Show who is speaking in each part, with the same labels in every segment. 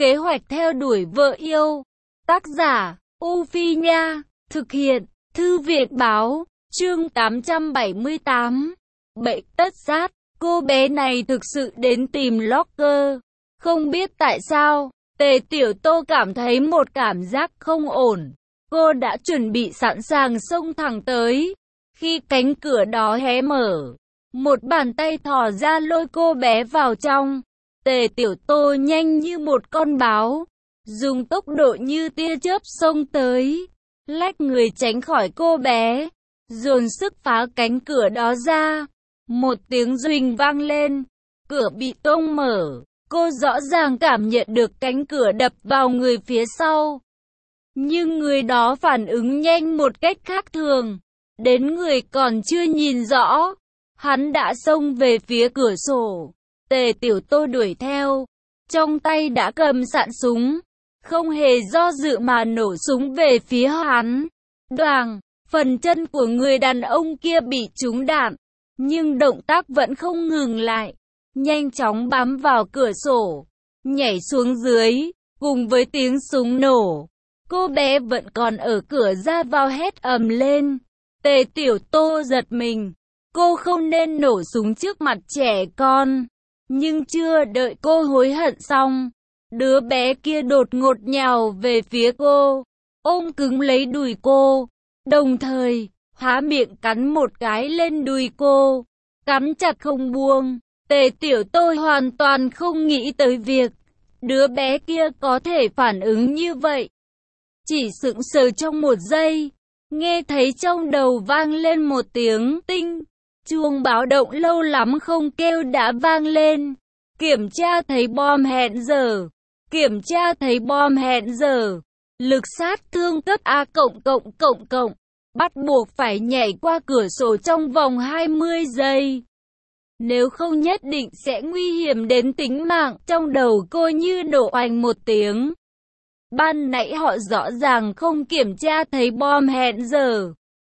Speaker 1: Kế hoạch theo đuổi vợ yêu. Tác giả, U Phi Nha. Thực hiện, Thư viện Báo. Chương 878. Bệnh tất sát. Cô bé này thực sự đến tìm Locke. Không biết tại sao, Tề Tiểu Tô cảm thấy một cảm giác không ổn. Cô đã chuẩn bị sẵn sàng xông thẳng tới. Khi cánh cửa đó hé mở, một bàn tay thò ra lôi cô bé vào trong. Tề Tiểu Tô nhanh như một con báo, dùng tốc độ như tia chớp xông tới, lách người tránh khỏi cô bé, dồn sức phá cánh cửa đó ra. Một tiếng duỳnh vang lên, cửa bị tung mở. Cô rõ ràng cảm nhận được cánh cửa đập vào người phía sau. Nhưng người đó phản ứng nhanh một cách khác thường. Đến người còn chưa nhìn rõ, hắn đã xông về phía cửa sổ. Tề Tiểu Tô đuổi theo, trong tay đã cầm sẵn súng, không hề do dự mà nổ súng về phía hắn. Đoàng, phần chân của người đàn ông kia bị trúng đạn, nhưng động tác vẫn không ngừng lại, nhanh chóng bám vào cửa sổ, nhảy xuống dưới. Cùng với tiếng súng nổ, cô bé vẫn còn ở cửa ra vào hét ầm lên. Tề Tiểu Tô giật mình, cô không nên nổ súng trước mặt trẻ con. Nhưng chưa đợi cô hối hận xong, đứa bé kia đột ngột nhào về phía cô, ôm cứng lấy đùi cô, đồng thời há miệng cắn một cái lên đùi cô, cắn chặt không buông. Tề Tiểu Tô hoàn toàn không nghĩ tới việc đứa bé kia có thể phản ứng như vậy. Chỉ sững sờ trong một giây, nghe thấy trong đầu vang lên một tiếng tinh. Chuông báo động lâu lắm không kêu đã vang lên. Kiểm tra thấy bom hẹn giờ. Kiểm tra thấy bom hẹn giờ. Lực sát thương cấp A+++. Bắt buộc phải nhảy qua cửa sổ trong vòng 20 giây. Nếu không nhất định sẽ nguy hiểm đến tính mạng. Trong đầu cô như nổ oành một tiếng. Ban nãy họ rõ ràng không kiểm tra thấy bom hẹn giờ.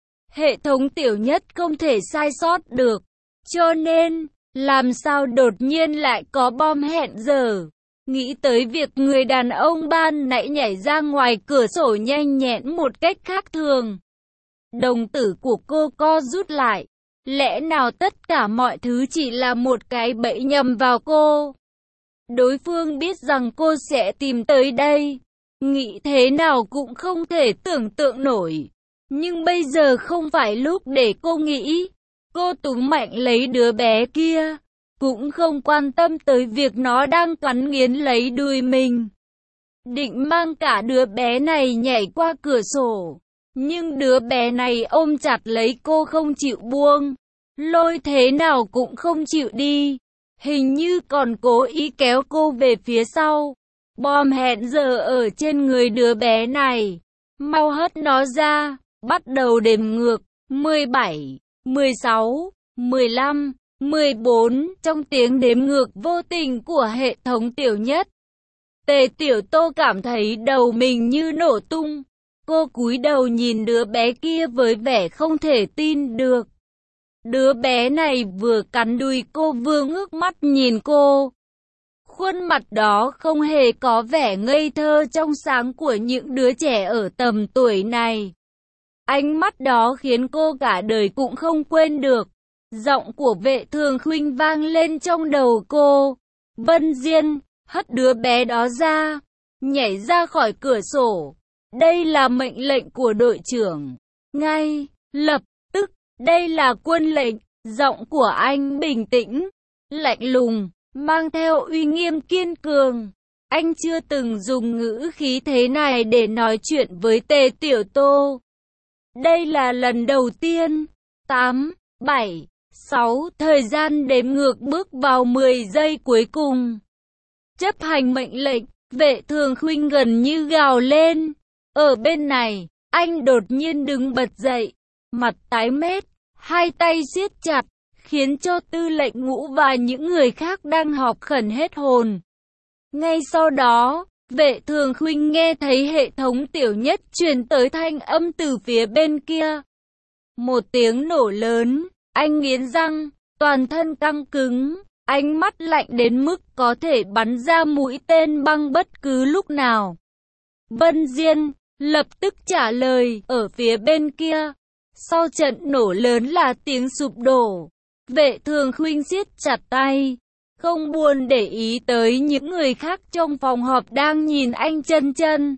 Speaker 1: Hệ thống tiểu nhất không thể sai sót được. Cho nên, làm sao đột nhiên lại có bom hẹn giờ? Nghĩ tới việc người đàn ông ban nãy nhảy ra ngoài cửa sổ nhanh nhẹn một cách khác thường. Đồng tử của cô co rút lại. Lẽ nào tất cả mọi thứ chỉ là một cái bẫy nhầm vào cô? Đối phương biết rằng cô sẽ tìm tới đây. Nghĩ thế nào cũng không thể tưởng tượng nổi. Nhưng bây giờ không phải lúc để cô nghĩ. Cô túm mạnh lấy đứa bé kia, cũng không quan tâm tới việc nó đang cắn nghiến lấy đùi mình. Định mang cả đứa bé này nhảy qua cửa sổ, nhưng đứa bé này ôm chặt lấy cô không chịu buông, lôi thế nào cũng không chịu đi, hình như còn cố ý kéo cô về phía sau. Bom hẹn giờ ở trên người đứa bé này, mau hất nó ra. Bắt đầu đếm ngược, 17, 16, 15, 14, trong tiếng đếm ngược vô tình của hệ thống tiểu nhất. Tề Tiểu Tô cảm thấy đầu mình như nổ tung. Cô cúi đầu nhìn đứa bé kia với vẻ không thể tin được. Đứa bé này vừa cắn đùi cô vừa ngước mắt nhìn cô. Khuôn mặt đó không hề có vẻ ngây thơ trong sáng của những đứa trẻ ở tầm tuổi này. Ánh mắt đó khiến cô cả đời cũng không quên được. Giọng của Vệ Thường Khuynh vang lên trong đầu cô. Vân Diên, hất đứa bé đó ra, nhảy ra khỏi cửa sổ. Đây là mệnh lệnh của đội trưởng. Ngay, lập tức, đây là quân lệnh. Giọng của anh bình tĩnh, lạnh lùng, mang theo uy nghiêm kiên cường. Anh chưa từng dùng ngữ khí thế này để nói chuyện với Tề Tiểu Tô. Đây là lần đầu tiên. 8, 7, 6, thời gian đếm ngược bước vào 10 giây cuối cùng. Chấp hành mệnh lệnh, Vệ Thường Khuynh gần như gào lên. Ở bên này, anh đột nhiên đứng bật dậy, mặt tái mét, hai tay siết chặt, khiến cho Tư lệnh Ngũ và những người khác đang họp khẩn hết hồn. Ngay sau đó, Vệ Thường Khuynh nghe thấy hệ thống tiểu nhất truyền tới thanh âm từ phía bên kia. Một tiếng nổ lớn, anh nghiến răng, toàn thân căng cứng, ánh mắt lạnh đến mức có thể bắn ra mũi tên băng bất cứ lúc nào. Vân Diên lập tức trả lời, ở phía bên kia, sau trận nổ lớn là tiếng sụp đổ. Vệ Thường Khuynh siết chặt tay, không buồn để ý tới những người khác trong phòng họp đang nhìn anh chân chân.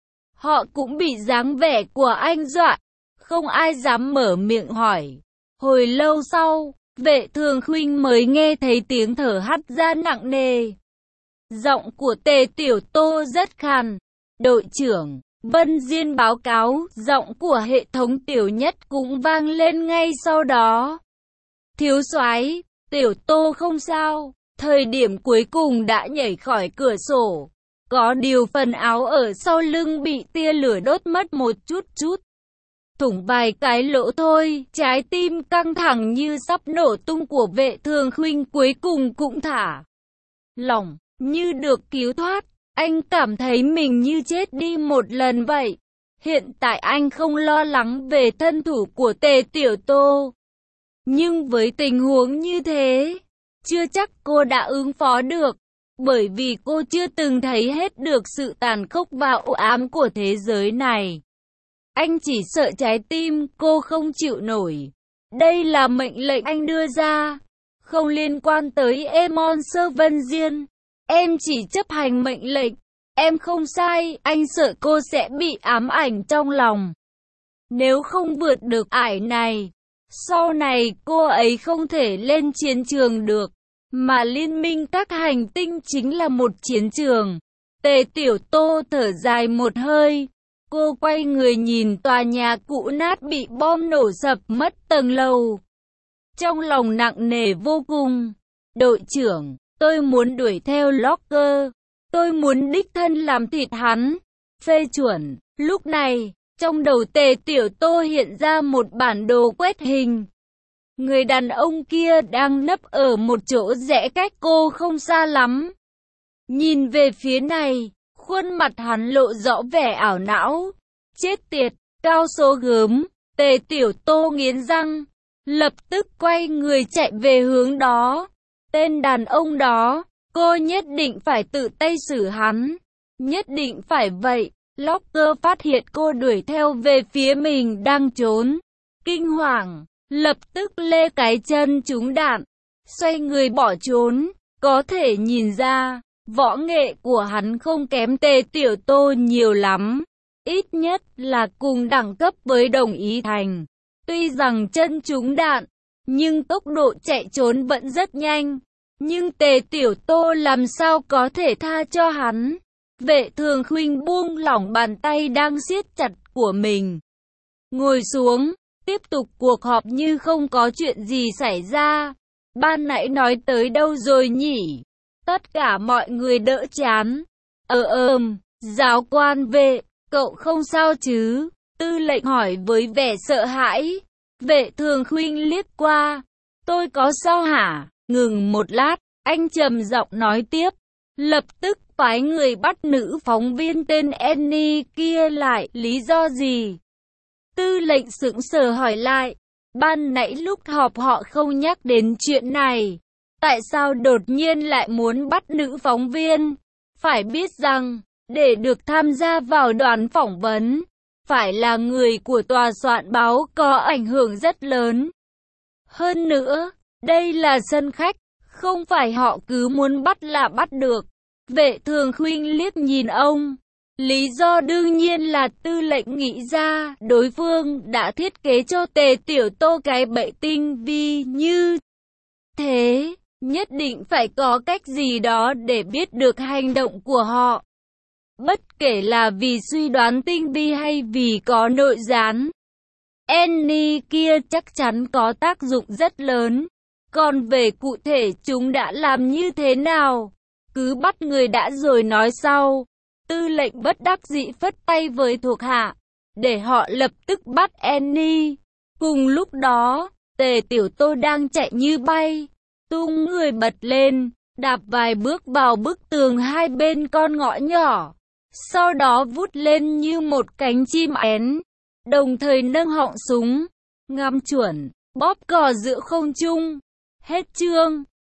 Speaker 1: Họ cũng bị dáng vẻ của anh dọa, không ai dám mở miệng hỏi. Hồi lâu sau, Vệ Thường Khuynh mới nghe thấy tiếng thở hắt ra nặng nề. Giọng của Tề Tiểu Tô rất khàn. Đội trưởng, Vân Diên báo cáo, giọng của hệ thống Tiểu Nhất cũng vang lên ngay sau đó. Thiếu soái, Tiểu Tô không sao, thời điểm cuối cùng đã nhảy khỏi cửa sổ. Có điều phần áo ở sau lưng bị tia lửa đốt mất một chút. Thủng vài cái lỗ thôi, trái tim căng thẳng như sắp nổ tung của Vệ Thường Khuynh cuối cùng cũng thả lỏng, như được cứu thoát. Anh cảm thấy mình như chết đi một lần vậy. Hiện tại anh không lo lắng về thân thủ của Tề Tiểu Tô. Nhưng với tình huống như thế, chưa chắc cô đã ứng phó được. Bởi vì cô chưa từng thấy hết được sự tàn khốc và u ám của thế giới này. Anh chỉ sợ trái tim cô không chịu nổi. Đây là mệnh lệnh anh đưa ra, không liên quan tới Monster Vân Diên. Em chỉ chấp hành mệnh lệnh. Em không sai, anh sợ cô sẽ bị ám ảnh trong lòng. Nếu không vượt được ải này, sau này cô ấy không thể lên chiến trường được. Mà liên minh các hành tinh chính là một chiến trường. Tề Tiểu Tô thở dài một hơi. Cô quay người nhìn tòa nhà cũ nát bị bom nổ sập mất tầng lầu. Trong lòng nặng nề vô cùng. Đội trưởng, tôi muốn đuổi theo Locker. Tôi muốn đích thân làm thịt hắn. Phê chuẩn. Lúc này, trong đầu Tề Tiểu Tô hiện ra một bản đồ quét hình. Người đàn ông kia đang nấp ở một chỗ rẽ cách cô không xa lắm. Nhìn về phía này, khuôn mặt hắn lộ rõ vẻ ảo não. Chết tiệt, cao số gớm. Tề Tiểu Tô nghiến răng, lập tức quay người chạy về hướng đó. Tên đàn ông đó, cô nhất định phải tự tay xử hắn. Nhất định phải vậy. Locker phát hiện cô đuổi theo về phía mình đang trốn. Kinh hoàng, lập tức lê cái chân trúng đạn, xoay người bỏ trốn. Có thể nhìn ra, võ nghệ của hắn không kém Tề Tiểu Tô nhiều lắm. Ít nhất là cùng đẳng cấp với Đồng Ý Thành. Tuy rằng chân trúng đạn, nhưng tốc độ chạy trốn vẫn rất nhanh. Nhưng Tề Tiểu Tô làm sao có thể tha cho hắn. Vệ Thường Khuynh buông lỏng bàn tay đang siết chặt của mình. Ngồi xuống, tiếp tục cuộc họp như không có chuyện gì xảy ra. Ban nãy nói tới đâu rồi nhỉ? Tất cả mọi người đỡ chán. Giáo quan Vệ, cậu không sao chứ? Tư lệnh hỏi với vẻ sợ hãi. Vệ Thường Khuynh liếc qua. Tôi có sao hả? Ngừng một lát, anh trầm giọng nói tiếp. Lập tức phái người bắt nữ phóng viên tên Annie kia lại. Lý do gì? Tư lệnh sững sờ hỏi lại. Ban nãy lúc họp họ không nhắc đến chuyện này. Tại sao đột nhiên lại muốn bắt nữ phóng viên? Phải biết rằng, để được tham gia vào đoàn phỏng vấn, phải là người của tòa soạn báo có ảnh hưởng rất lớn. Hơn nữa, đây là sân khách, không phải họ cứ muốn bắt là bắt được. Vệ Thường Khuynh liếc nhìn ông. Lý do đương nhiên là tư lệnh nghĩ ra đối phương đã thiết kế cho Tề Tiểu Tô cái bẫy tinh vi như thế. Nhất định phải có cách gì đó để biết được hành động của họ. Bất kể là vì suy đoán tinh vi hay vì có nội gián. Annie kia chắc chắn có tác dụng rất lớn. Còn về cụ thể chúng đã làm như thế nào, cứ bắt người đã rồi nói sau. Tư lệnh bất đắc dĩ phất tay với thuộc hạ, để họ lập tức bắt Annie. Cùng lúc đó, Tề Tiểu Tô đang chạy như bay, tung người bật lên, đạp vài bước vào bức tường hai bên con ngõ nhỏ. Sau đó vút lên như một cánh chim én, đồng thời nâng họng súng, ngắm chuẩn, bóp cò giữa không trung. Hết chương.